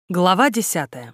Глава 10.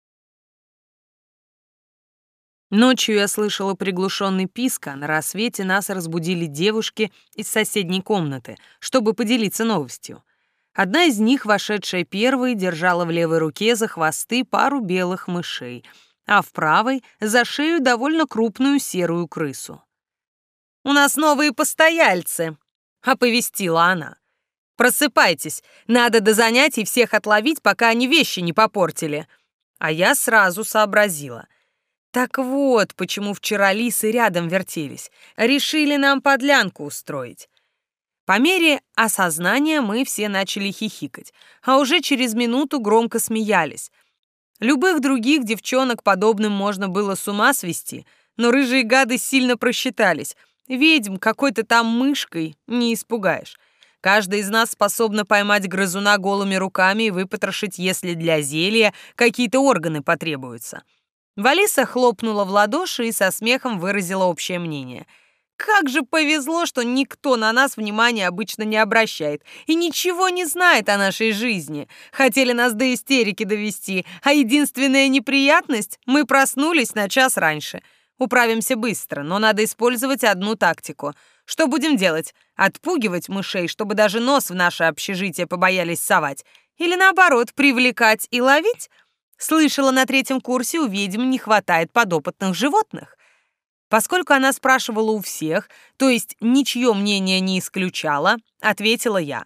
Ночью я слышала приглушенный писк, а на рассвете нас разбудили девушки из соседней комнаты, чтобы поделиться новостью. Одна из них, вошедшая первой, держала в левой руке за хвосты пару белых мышей, а в правой — за шею довольно крупную серую крысу. «У нас новые постояльцы», — оповестила она. «Просыпайтесь, надо до занятий всех отловить, пока они вещи не попортили». А я сразу сообразила. Так вот, почему вчера лисы рядом вертелись. Решили нам подлянку устроить. По мере осознания мы все начали хихикать, а уже через минуту громко смеялись. Любых других девчонок подобным можно было с ума свести, но рыжие гады сильно просчитались. Ведьм какой-то там мышкой не испугаешь. Каждая из нас способна поймать грызуна голыми руками и выпотрошить, если для зелья какие-то органы потребуются. Валиса хлопнула в ладоши и со смехом выразила общее мнение. Как же повезло, что никто на нас внимания обычно не обращает и ничего не знает о нашей жизни. Хотели нас до истерики довести, а единственная неприятность — мы проснулись на час раньше. Управимся быстро, но надо использовать одну тактику. Что будем делать? Отпугивать мышей, чтобы даже нос в наше общежитие побоялись совать? Или наоборот, привлекать и ловить? Слышала, на 3-м курсе у ведьм не хватает подопытных животных. Поскольку она спрашивала у всех, то есть ничье мнение не исключала, ответила я.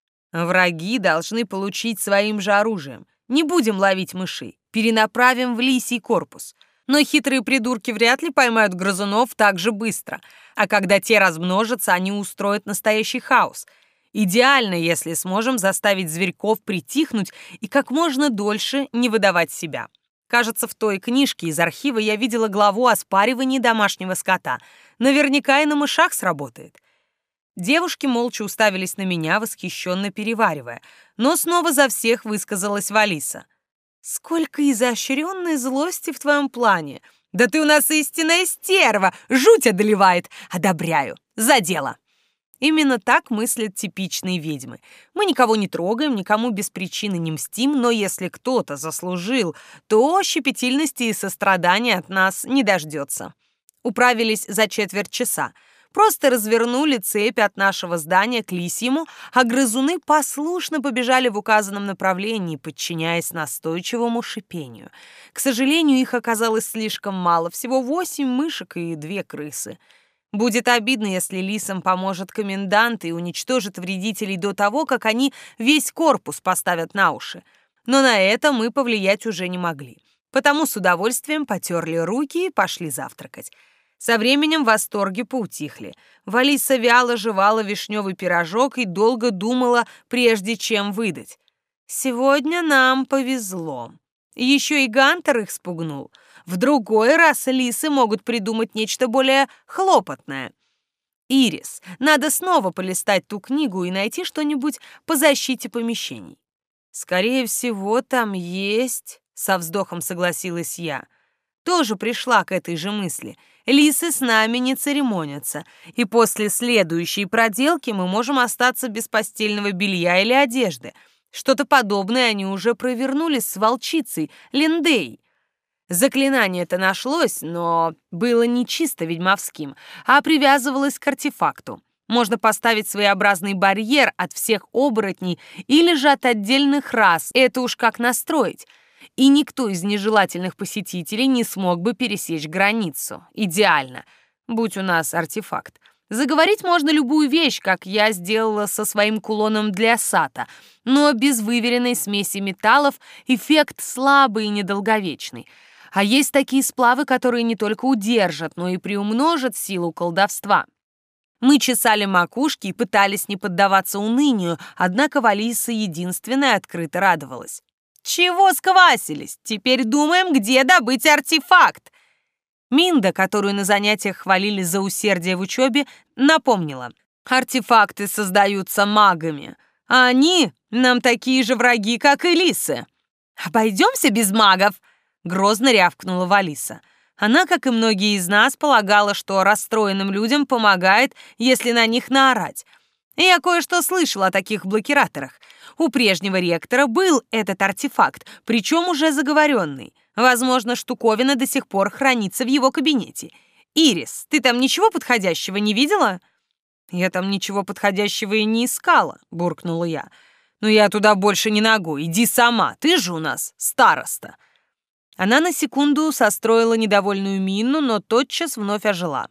Враги должны получить своим же оружием. Не будем ловить мышей, перенаправим в лисий корпус. Но хитрые придурки вряд ли поймают грызунов так же быстро, а когда те размножатся, они устроят настоящий хаос. Идеально, если сможем заставить зверьков притихнуть и как можно дольше не выдавать себя. Кажется, в той книжке из архива я видела главу о спаривании домашнего скота. Наверняка и на мышах сработает. Девушки молча уставились на меня, восхищенно переваривая, но снова за всех высказалась Валиса. «Сколько изощренной злости в твоем плане! Да ты у нас истинная стерва! Жуть одолевает! Одобряю! За дело!» Именно так мыслят типичные ведьмы. Мы никого не трогаем, никому без причины не мстим, но если кто-то заслужил, то щепетильности и сострадания от нас не дождется. Управились за 1/4 часа. Просто развернули цепь от нашего здания к лисьему, а грызуны послушно побежали в указанном направлении, подчиняясь настойчивому шипению. К сожалению, их оказалось слишком мало, всего 8 мышек и 2 крысы. Будет обидно, если лисам поможет комендант и уничтожит вредителей до того, как они весь корпус поставят на уши. Но на это мы повлиять уже не могли. Потому с удовольствием потерли руки и пошли завтракать. Со временем восторги поутихли. Валиса вяло жевала вишневый пирожок и долго думала, прежде чем выдать. «Сегодня нам повезло. Еще и Гантер их спугнул. В другой раз лисы могут придумать нечто более хлопотное. Ирис, надо снова полистать ту книгу и найти что-нибудь по защите помещений». «Скорее всего, там есть...» — со вздохом согласилась я. Тоже пришла к этой же мысли. Лисы с нами не церемонятся, и после следующей проделки мы можем остаться без постельного белья или одежды. Что-то подобное они уже провернули с волчицей Линдей. Заклинание-то нашлось, но было не чисто ведьмовским, а привязывалось к артефакту. Можно поставить своеобразный барьер от всех оборотней или же от отдельных рас, это уж как настроить. И никто из нежелательных посетителей не смог бы пересечь границу. Идеально. Будь у нас артефакт. Заговорить можно любую вещь, как я сделала со своим кулоном для сата, но без выверенной смеси металлов эффект слабый и недолговечный. А есть такие сплавы, которые не только удержат, но и приумножат силу колдовства. Мы чесали макушки и пытались не поддаваться унынию, однако Валиса единственная открыто радовалась. «Чего сквасились? Теперь думаем, где добыть артефакт!» Минда, которую на занятиях хвалили за усердие в учебе, напомнила. «Артефакты создаются магами, а они нам такие же враги, как и лисы». «Обойдемся без магов!» — грозно рявкнула Валиса. Она, как и многие из нас, полагала, что расстроенным людям помогает, если на них наорать. Я кое-что слышала о таких блокираторах. У прежнего ректора был этот артефакт, причем уже заговоренный. Возможно, штуковина до сих пор хранится в его кабинете. Ирис, ты там ничего подходящего не видела? Я там ничего подходящего и не искала, буркнула я. Но я туда больше не ногой, иди сама, ты же у нас староста. Она на секунду состроила недовольную мину, но тотчас вновь ожила.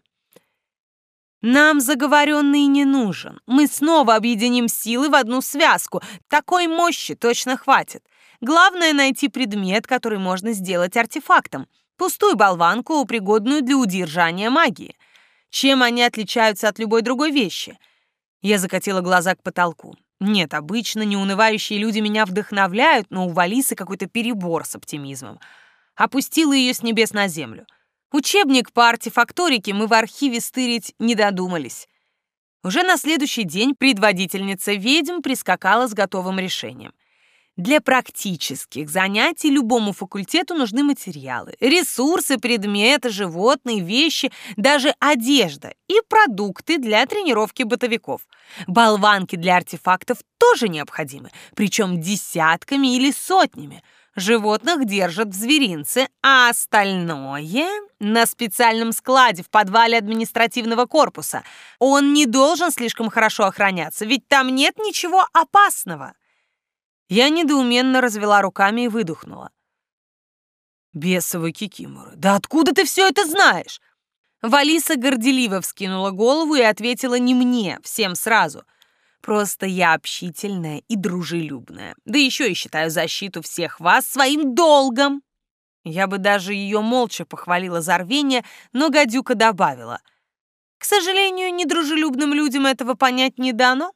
Нам заговоренный не нужен. Мы снова объединим силы в одну связку. Такой мощи точно хватит. Главное найти предмет, который можно сделать артефактом. Пустую болванку, пригодную для удержания магии. Чем они отличаются от любой другой вещи? Я закатила глаза к потолку. Нет, обычно неунывающие люди меня вдохновляют, но у Валисы какой-то перебор с оптимизмом. Опустила ее с небес на землю. Учебник по артефакторике мы в архиве стырить не додумались. Уже на следующий день предводительница ведьм прискакала с готовым решением. Для практических занятий любому факультету нужны материалы, ресурсы, предметы, животные, вещи, даже одежда и продукты для тренировки бытовиков. Болванки для артефактов тоже необходимы, причем десятками или сотнями. Животных держат в зверинце, а остальное на специальном складе в подвале административного корпуса. Он не должен слишком хорошо охраняться, ведь там нет ничего опасного. Я недоуменно развела руками и выдохнула. Бесовы кикиморы, да откуда ты все это знаешь? Валиса горделиво вскинула голову и ответила не мне, всем сразу. Просто я общительная и дружелюбная. Да еще и считаю защиту всех вас своим долгом. Я бы даже ее молча похвалила за рвение, но гадюка добавила. К сожалению, недружелюбным людям этого понять не дано.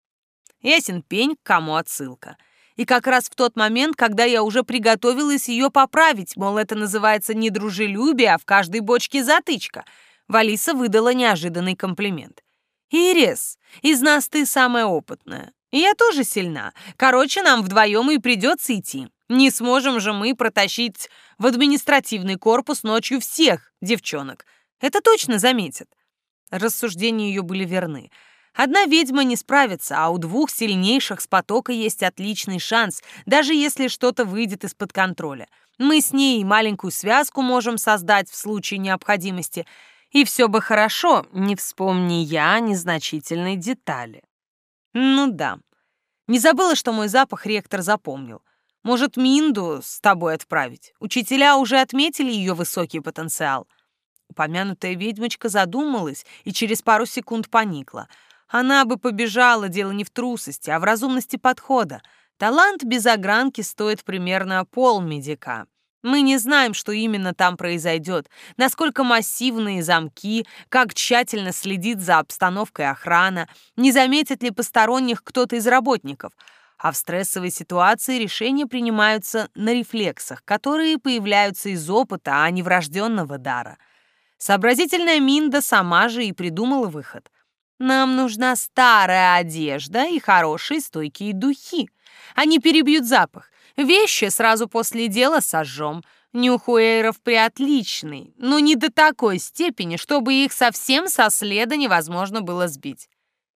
Ясен пень, к кому отсылка. И как раз в тот момент, когда я уже приготовилась ее поправить, мол, это называется не дружелюбие, а в каждой бочке затычка, Валиса выдала неожиданный комплимент. «Ирис, из нас ты самая опытная. И я тоже сильна. Короче, нам вдвоем и придется идти. Не сможем же мы протащить в административный корпус ночью всех девчонок. Это точно заметят». Рассуждения ее были верны. Одна ведьма не справится, а у двух сильнейших с потока есть отличный шанс, даже если что-то выйдет из-под контроля. Мы с ней маленькую связку можем создать в случае необходимости, и все бы хорошо, не вспомни я незначительной детали. Ну да, не забыла, что мой запах ректор запомнил. Может, Минду с тобой отправить? Учителя уже отметили ее высокий потенциал. Упомянутая ведьмочка задумалась и через пару секунд поникла. Она бы побежала, дело не в трусости, а в разумности подхода. Талант без огранки стоит примерно полмедика. Мы не знаем, что именно там произойдет, насколько массивные замки, как тщательно следит за обстановкой охрана, не заметит ли посторонних кто-то из работников. А в стрессовой ситуации решения принимаются на рефлексах, которые появляются из опыта, а не врожденного дара. Сообразительная Минда сама же и придумала выход. Нам нужна старая одежда и хорошие стойкие духи. Они перебьют запах. Вещи сразу после дела сожжем. Нюх у эйров приотличный, но не до такой степени, чтобы их совсем со следа невозможно было сбить.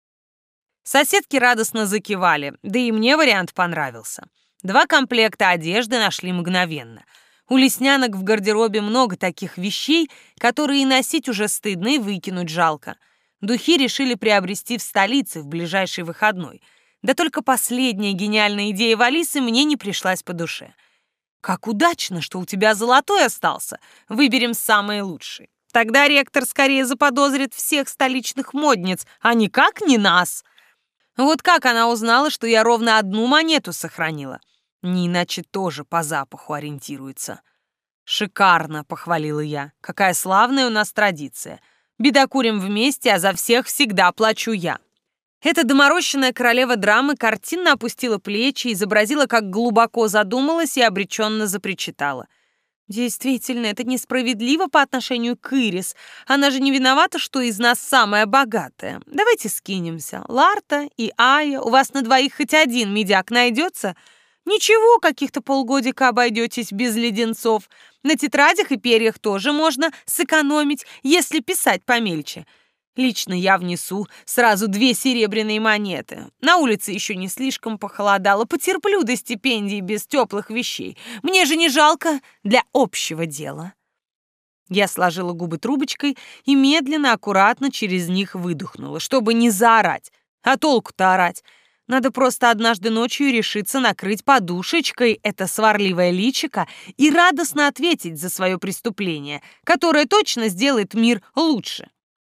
Соседки радостно закивали, да и мне вариант понравился. 2 комплекта одежды нашли мгновенно. У леснянок в гардеробе много таких вещей, которые и носить уже стыдно, и выкинуть жалко. Духи решили приобрести в столице в ближайший выходной. Да только последняя гениальная идея Валисы мне не пришлась по душе. «Как удачно, что у тебя золотой остался. Выберем самый лучший. Тогда ректор скорее заподозрит всех столичных модниц, а никак не нас». Вот как она узнала, что я ровно 1 монету сохранила? Не иначе тоже по запаху ориентируется. «Шикарно», — похвалила я. «Какая славная у нас традиция. Бедокурим вместе, а за всех всегда плачу я». Эта доморощенная королева драмы картинно опустила плечи, изобразила, как глубоко задумалась и обреченно запричитала. «Действительно, это несправедливо по отношению к Ирис. Она же не виновата, что из нас самая богатая. Давайте скинемся. Ларта и Ая, у вас на двоих хоть один медяк найдется? Ничего, каких-то полгодика обойдетесь без леденцов. На тетрадях и перьях тоже можно сэкономить, если писать помельче. Лично я внесу сразу 2 серебряные монеты. На улице еще не слишком похолодало. Потерплю до стипендии без теплых вещей. Мне же не жалко для общего дела». Я сложила губы трубочкой и медленно, аккуратно через них выдохнула, чтобы не заорать. А толку-то орать? Надо просто однажды ночью решиться накрыть подушечкой это сварливое личико и радостно ответить за свое преступление, которое точно сделает мир лучше.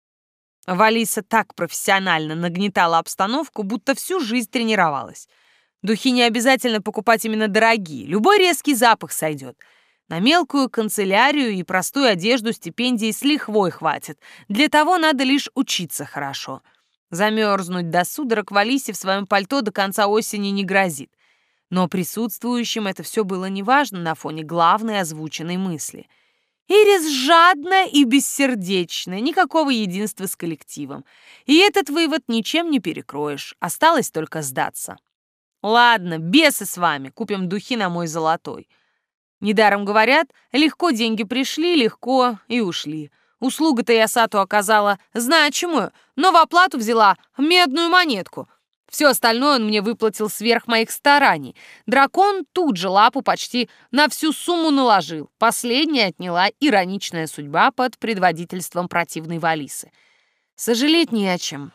Валиса так профессионально нагнетала обстановку, будто всю жизнь тренировалась. Духи не обязательно покупать именно дорогие, любой резкий запах сойдет. На мелкую канцелярию и простую одежду стипендии с лихвой хватит. Для того надо лишь учиться хорошо. Замерзнуть до судорог Валисе в своем пальто до конца осени не грозит. Но присутствующим это все было неважно на фоне главной озвученной мысли. Ирис жадная и бессердечная, никакого единства с коллективом. И этот вывод ничем не перекроешь, осталось только сдаться. Ладно, бесы с вами, купим духи на мой золотой. Недаром говорят, легко деньги пришли, легко и ушли. Услугу-то я Сату оказала значимую, но в оплату взяла медную монетку. Все остальное он мне выплатил сверх моих стараний. Дракон тут же лапу почти на всю сумму наложил. Последняя отняла ироничная судьба под предводительством противной Валисы. Сожалеть не о чем.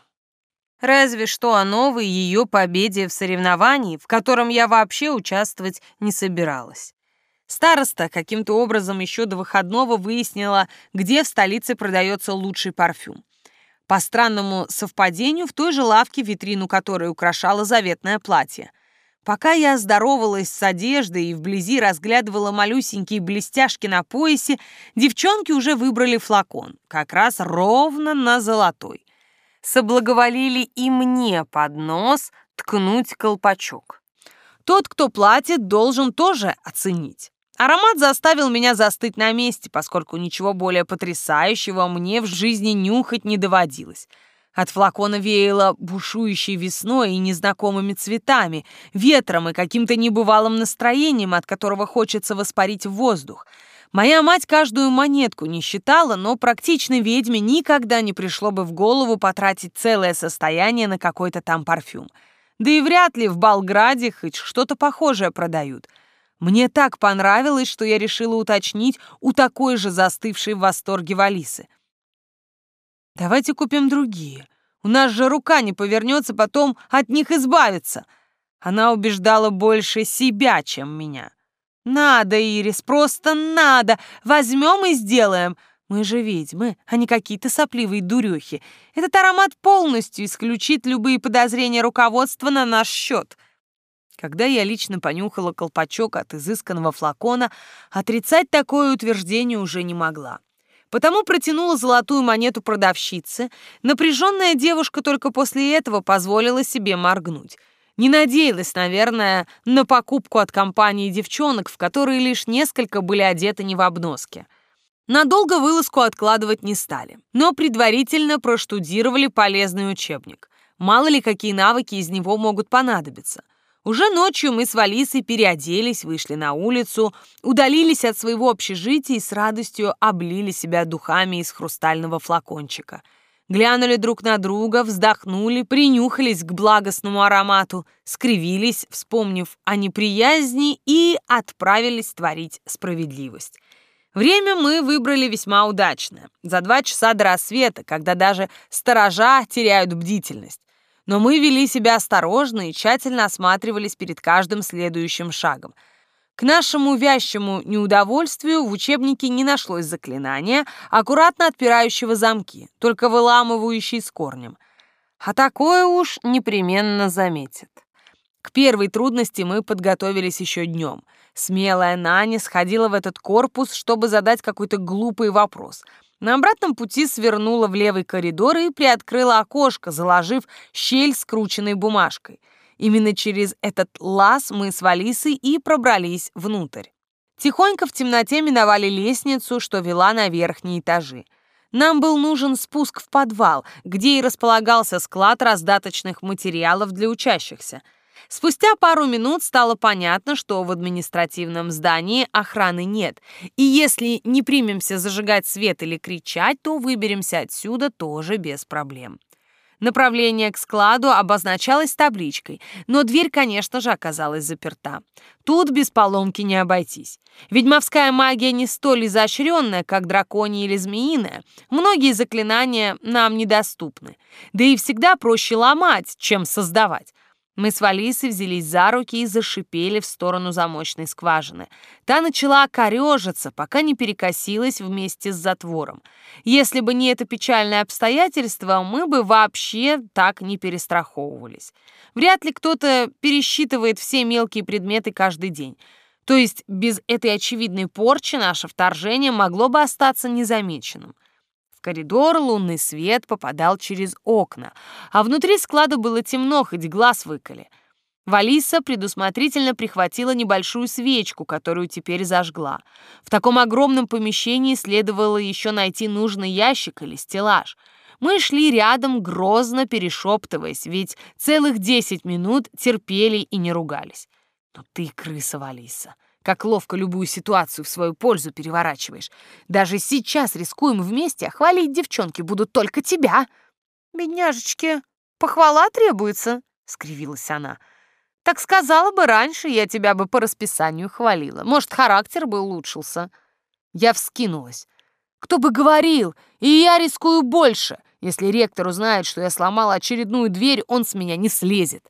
Разве что о новой ее победе в соревновании, в котором я вообще участвовать не собиралась. Староста каким-то образом еще до выходного выяснила, где в столице продается лучший парфюм. По странному совпадению, в той же лавке, витрину которой украшало заветное платье. Пока я здоровалась с одеждой и вблизи разглядывала малюсенькие блестяшки на поясе, девчонки уже выбрали флакон, как раз ровно на золотой. Соблаговолили и мне под нос ткнуть колпачок. Тот, кто платит, должен тоже оценить. Аромат заставил меня застыть на месте, поскольку ничего более потрясающего мне в жизни нюхать не доводилось. От флакона веяло бушующей весной и незнакомыми цветами, ветром и каким-то небывалым настроением, от которого хочется воспарить в воздух. Моя мать каждую монетку не считала, но практичной ведьме никогда не пришло бы в голову потратить целое состояние на какой-то там парфюм. Да и вряд ли в Болграде хоть что-то похожее продают. Мне так понравилось, что я решила уточнить у такой же застывшей в восторге Валисы. «Давайте купим другие. У нас же рука не повернется потом от них избавиться». Она убеждала больше себя, чем меня. «Надо, Ирис, просто надо. Возьмем и сделаем. Мы же ведьмы, а не какие-то сопливые дурехи. Этот аромат полностью исключит любые подозрения руководства на наш счет». Когда я лично понюхала колпачок от изысканного флакона, отрицать такое утверждение уже не могла. Потому протянула золотую монету продавщице. Напряженная девушка только после этого позволила себе моргнуть. Не надеялась, наверное, на покупку от компании девчонок, в которые лишь несколько были одеты не в обноски. Надолго вылазку откладывать не стали, но предварительно проштудировали полезный учебник. Мало ли, какие навыки из него могут понадобиться. Уже ночью мы с Валисой переоделись, вышли на улицу, удалились от своего общежития и с радостью облили себя духами из хрустального флакончика. Глянули друг на друга, вздохнули, принюхались к благостному аромату, скривились, вспомнив о неприязни, и отправились творить справедливость. Время мы выбрали весьма удачное. За 2 часа до рассвета, когда даже сторожа теряют бдительность. Но мы вели себя осторожно и тщательно осматривались перед каждым следующим шагом. К нашему вящему неудовольствию в учебнике не нашлось заклинания, аккуратно отпирающего замки, только выламывающий с корнем. А такое уж непременно заметит. К первой трудности мы подготовились еще днем. Смелая Наня сходила в этот корпус, чтобы задать какой-то глупый вопрос. На обратном пути свернула в левый коридор и приоткрыла окошко, заложив щель скрученной бумажкой. Именно через этот лаз мы с Валисой и пробрались внутрь. Тихонько в темноте миновали лестницу, что вела на верхние этажи. Нам был нужен спуск в подвал, где и располагался склад раздаточных материалов для учащихся. Спустя пару минут стало понятно, что в административном здании охраны нет, и если не примемся зажигать свет или кричать, то выберемся отсюда тоже без проблем. Направление к складу обозначалось табличкой, но дверь, конечно же, оказалась заперта. Тут без поломки не обойтись. Ведьмовская магия не столь изощренная, как драконья или змеиная. Многие заклинания нам недоступны. Да и всегда проще ломать, чем создавать. Мы с Валисой взялись за руки и зашипели в сторону замочной скважины. Та начала корежиться, пока не перекосилась вместе с затвором. Если бы не это печальное обстоятельство, мы бы вообще так не перестраховывались. Вряд ли кто-то пересчитывает все мелкие предметы каждый день. То есть без этой очевидной порчи наше вторжение могло бы остаться незамеченным. В коридор лунный свет попадал через окна, а внутри склада было темно, хоть глаз выколи. Валиса предусмотрительно прихватила небольшую свечку, которую теперь зажгла. В таком огромном помещении следовало еще найти нужный ящик или стеллаж. Мы шли рядом, грозно перешептываясь, ведь целых 10 минут терпели и не ругались. «Ну ты крыса, Валиса! Как ловко любую ситуацию в свою пользу переворачиваешь. Даже сейчас рискуем вместе, а хвалить девчонки будут только тебя». «Бедняжечки, похвала требуется», — скривилась она. «Так сказала бы раньше, я тебя бы по расписанию хвалила. Может, характер бы улучшился». Я вскинулась. «Кто бы говорил, и я рискую больше. Если ректор узнает, что я сломала очередную дверь, он с меня не слезет».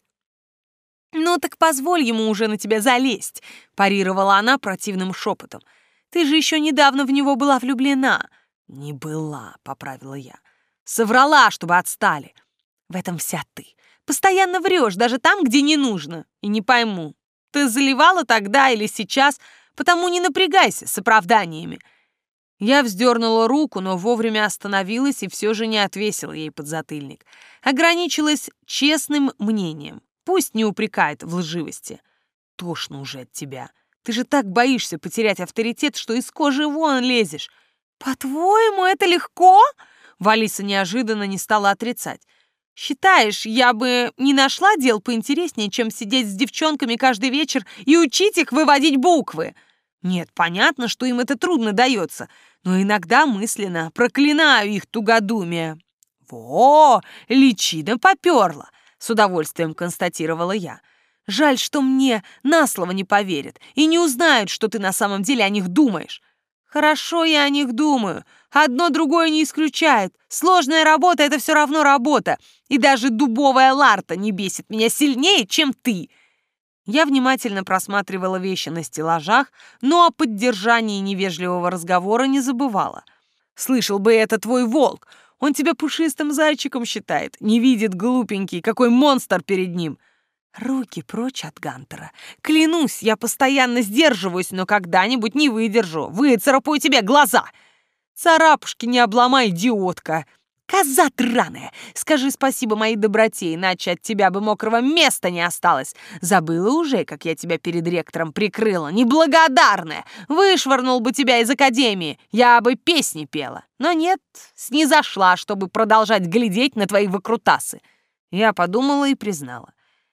«Ну так позволь ему уже на тебя залезть», — парировала она противным шепотом. «Ты же еще недавно в него была влюблена». «Не была», — поправила я. «Соврала, чтобы отстали». «В этом вся ты. Постоянно врешь, даже там, где не нужно. И не пойму, ты заливала тогда или сейчас, потому не напрягайся с оправданиями». Я вздернула руку, но вовремя остановилась и все же не отвесила ей подзатыльник. Ограничилась честным мнением. Пусть не упрекает в лживости. Тошно уже от тебя. Ты же так боишься потерять авторитет, что из кожи вон лезешь. По-твоему, это легко? Валиса неожиданно не стала отрицать. Считаешь, я бы не нашла дел поинтереснее, чем сидеть с девчонками каждый вечер и учить их выводить буквы? Нет, понятно, что им это трудно дается, но иногда мысленно проклинаю их тугодумие. Во, личина поперла. С удовольствием констатировала я. Жаль, что мне на слово не поверят и не узнают, что ты на самом деле о них думаешь. Хорошо, я о них думаю. Одно другое не исключает. Сложная работа — это все равно работа. И даже дубовая ларта не бесит меня сильнее, чем ты. Я внимательно просматривала вещи на стеллажах, но о поддержании невежливого разговора не забывала. Слышал бы это твой волк. Он тебя пушистым зайчиком считает, не видит, глупенький, какой монстр перед ним. Руки прочь от Гантера. Клянусь, я постоянно сдерживаюсь, но когда-нибудь не выдержу. Выцарапаю тебе глаза. Царапушки не обломай, идиотка. Коза драная! Скажи спасибо моей доброте, иначе от тебя бы мокрого места не осталось. Забыла уже, как я тебя перед ректором прикрыла. Неблагодарная! Вышвырнул бы тебя из академии, я бы песни пела. Но нет, снизошла, чтобы продолжать глядеть на твои выкрутасы. Я подумала и признала.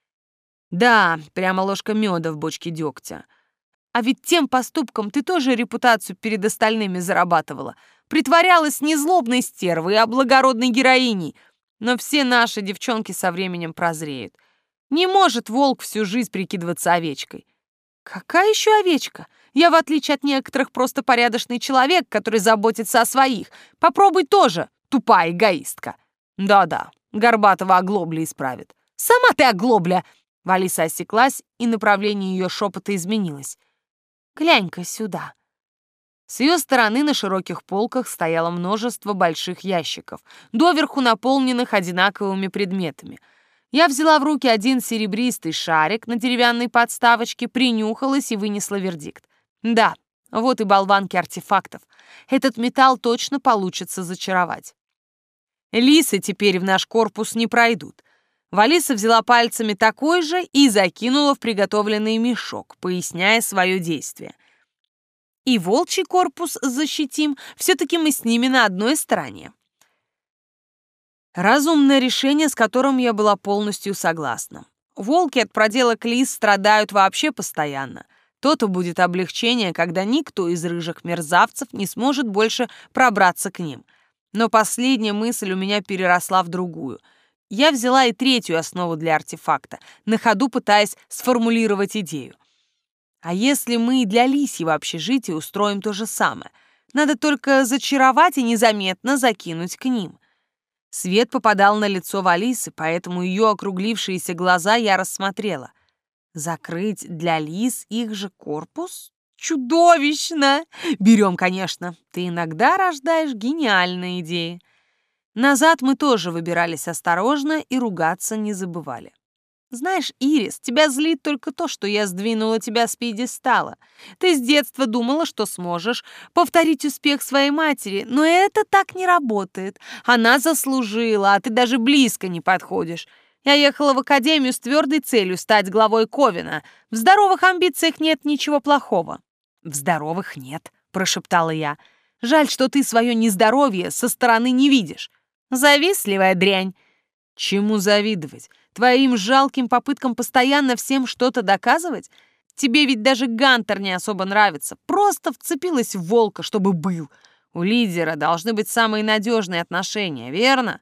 Да, прямо ложка меда в бочке дегтя. А ведь тем поступком ты тоже репутацию перед остальными зарабатывала. Притворялась не злобной стервой, а благородной героиней. Но все наши девчонки со временем прозреют. Не может волк всю жизнь прикидываться овечкой. Какая еще овечка? Я, в отличие от некоторых, просто порядочный человек, который заботится о своих. Попробуй тоже, тупая эгоистка. Да-да, Горбатова оглобля исправит. Сама ты оглобля! Валиса осеклась, и направление ее шепота изменилось. Глянь-ка сюда. С ее стороны на широких полках стояло множество больших ящиков, доверху наполненных одинаковыми предметами. Я взяла в руки один серебристый шарик на деревянной подставочке, принюхалась и вынесла вердикт. Да, вот и болванки артефактов. Этот металл точно получится зачаровать. Лисы теперь в наш корпус не пройдут. Валиса взяла пальцами такой же и закинула в приготовленный мешок, поясняя свое действие. И волчий корпус защитим, все-таки мы с ними на одной стороне. Разумное решение, с которым я была полностью согласна. Волки от проделок лис страдают вообще постоянно. То-то будет облегчение, когда никто из рыжих мерзавцев не сможет больше пробраться к ним. Но последняя мысль у меня переросла в другую. Я взяла и третью основу для артефакта, на ходу пытаясь сформулировать идею. А если мы и для лисьего общежития устроим то же самое? Надо только зачаровать и незаметно закинуть к ним. Свет попадал на лицо Валисы, поэтому ее округлившиеся глаза я рассмотрела. Закрыть для лис их же корпус? Чудовищно! Берем, конечно. Ты иногда рождаешь гениальные идеи. Назад мы тоже выбирались осторожно и ругаться не забывали. Знаешь, Ирис, тебя злит только то, что я сдвинула тебя с пьедестала. Ты с детства думала, что сможешь повторить успех своей матери, но это так не работает. Она заслужила, а ты даже близко не подходишь. Я ехала в академию с твердой целью стать главой Ковина. В здоровых амбициях нет ничего плохого. В здоровых нет, прошептала я. Жаль, что ты свое нездоровье со стороны не видишь. Завистливая дрянь. Чему завидовать? Твоим жалким попыткам постоянно всем что-то доказывать? Тебе ведь даже Гантер не особо нравится. Просто вцепилась в волка, чтобы был. У лидера должны быть самые надежные отношения, верно?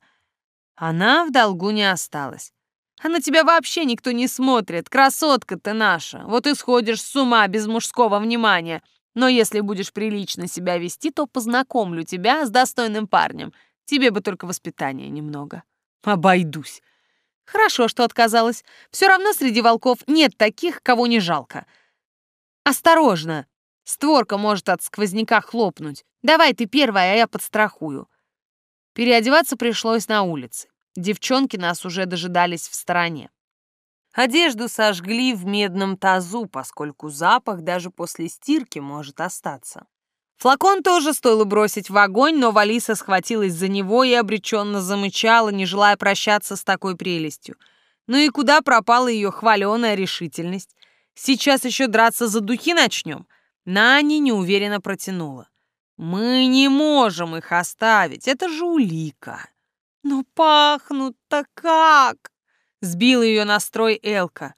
Она в долгу не осталась. А на тебя вообще никто не смотрит. Красотка ты наша. Вот и сходишь с ума без мужского внимания. Но если будешь прилично себя вести, то познакомлю тебя с достойным парнем. Тебе бы только воспитания немного. Обойдусь. Хорошо, что отказалась. Все равно среди волков нет таких, кого не жалко. Осторожно. Створка может от сквозняка хлопнуть. Давай ты первая, а я подстрахую. Переодеваться пришлось на улице. Девчонки нас уже дожидались в стороне. Одежду сожгли в медном тазу, поскольку запах даже после стирки может остаться. Флакон тоже стоило бросить в огонь, но Валиса схватилась за него и обреченно замычала, не желая прощаться с такой прелестью. Ну и куда пропала ее хваленая решительность? Сейчас еще драться за духи начнем? Наня неуверенно протянула. Мы не можем их оставить, это же улика. Но пахнут-то как? Сбила ее настрой Элка.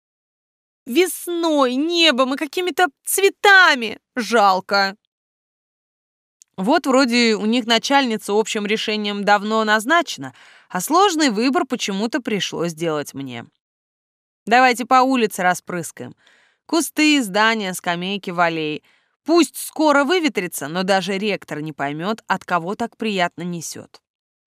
Весной, небом и какими-то цветами. Жалко. Вот вроде у них начальница общим решением давно назначена, а сложный выбор почему-то пришлось делать мне. Давайте по улице распрыскаем. Кусты, здания, скамейки в аллее. Пусть скоро выветрится, но даже ректор не поймет, от кого так приятно несет.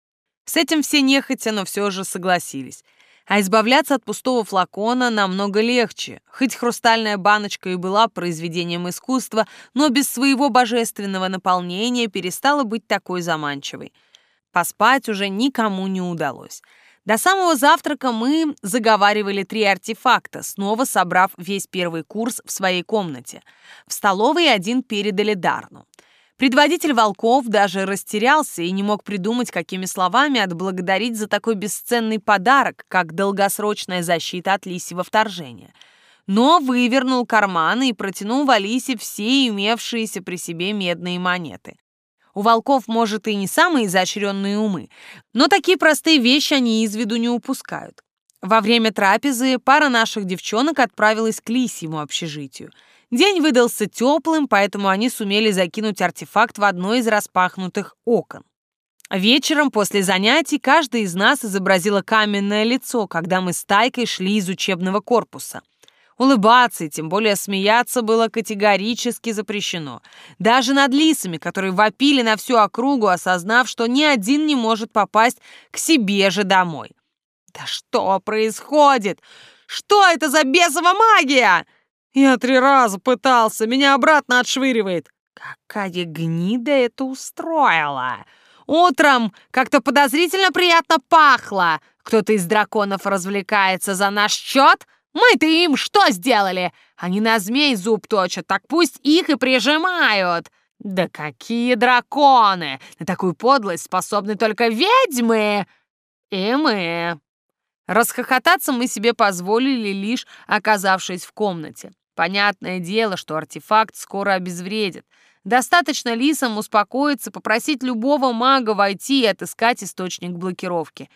С этим все нехотя, но все же согласились. А избавляться от пустого флакона намного легче. Хоть хрустальная баночка и была произведением искусства, но без своего божественного наполнения перестала быть такой заманчивой. Поспать уже никому не удалось. До самого завтрака мы заговаривали 3 артефакта, снова собрав весь первый курс в своей комнате. В столовой один передали Дарну. Предводитель волков даже растерялся и не мог придумать, какими словами отблагодарить за такой бесценный подарок, как долгосрочная защита от лисьего вторжения. Но вывернул карманы и протянул Валисе все имевшиеся при себе медные монеты. У волков, может, и не самые изощренные умы, но такие простые вещи они из виду не упускают. Во время трапезы пара наших девчонок отправилась к лисьему общежитию. День выдался теплым, поэтому они сумели закинуть артефакт в одно из распахнутых окон. Вечером после занятий каждая из нас изобразила каменное лицо, когда мы с Тайкой шли из учебного корпуса. Улыбаться и тем более смеяться было категорически запрещено. Даже над лисами, которые вопили на всю округу, осознав, что ни один не может попасть к себе же домой. «Да что происходит? Что это за бесова магия?» «Я 3 раза пытался, меня обратно отшвыривает». «Какая гнида это устроила? Утром как-то подозрительно приятно пахло. Кто-то из драконов развлекается за наш счет? Мы-то им что сделали? Они на змей зуб точат, так пусть их и прижимают». «Да какие драконы! На такую подлость способны только ведьмы и мы». Расхохотаться мы себе позволили, лишь оказавшись в комнате. Понятное дело, что артефакт скоро обезвредит. Достаточно лисам успокоиться, попросить любого мага войти и отыскать источник блокировки.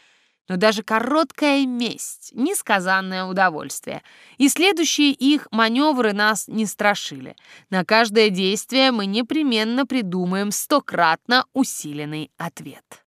Но даже короткая месть — несказанное удовольствие, и следующие их маневры нас не страшили. На каждое действие мы непременно придумаем стократно усиленный ответ.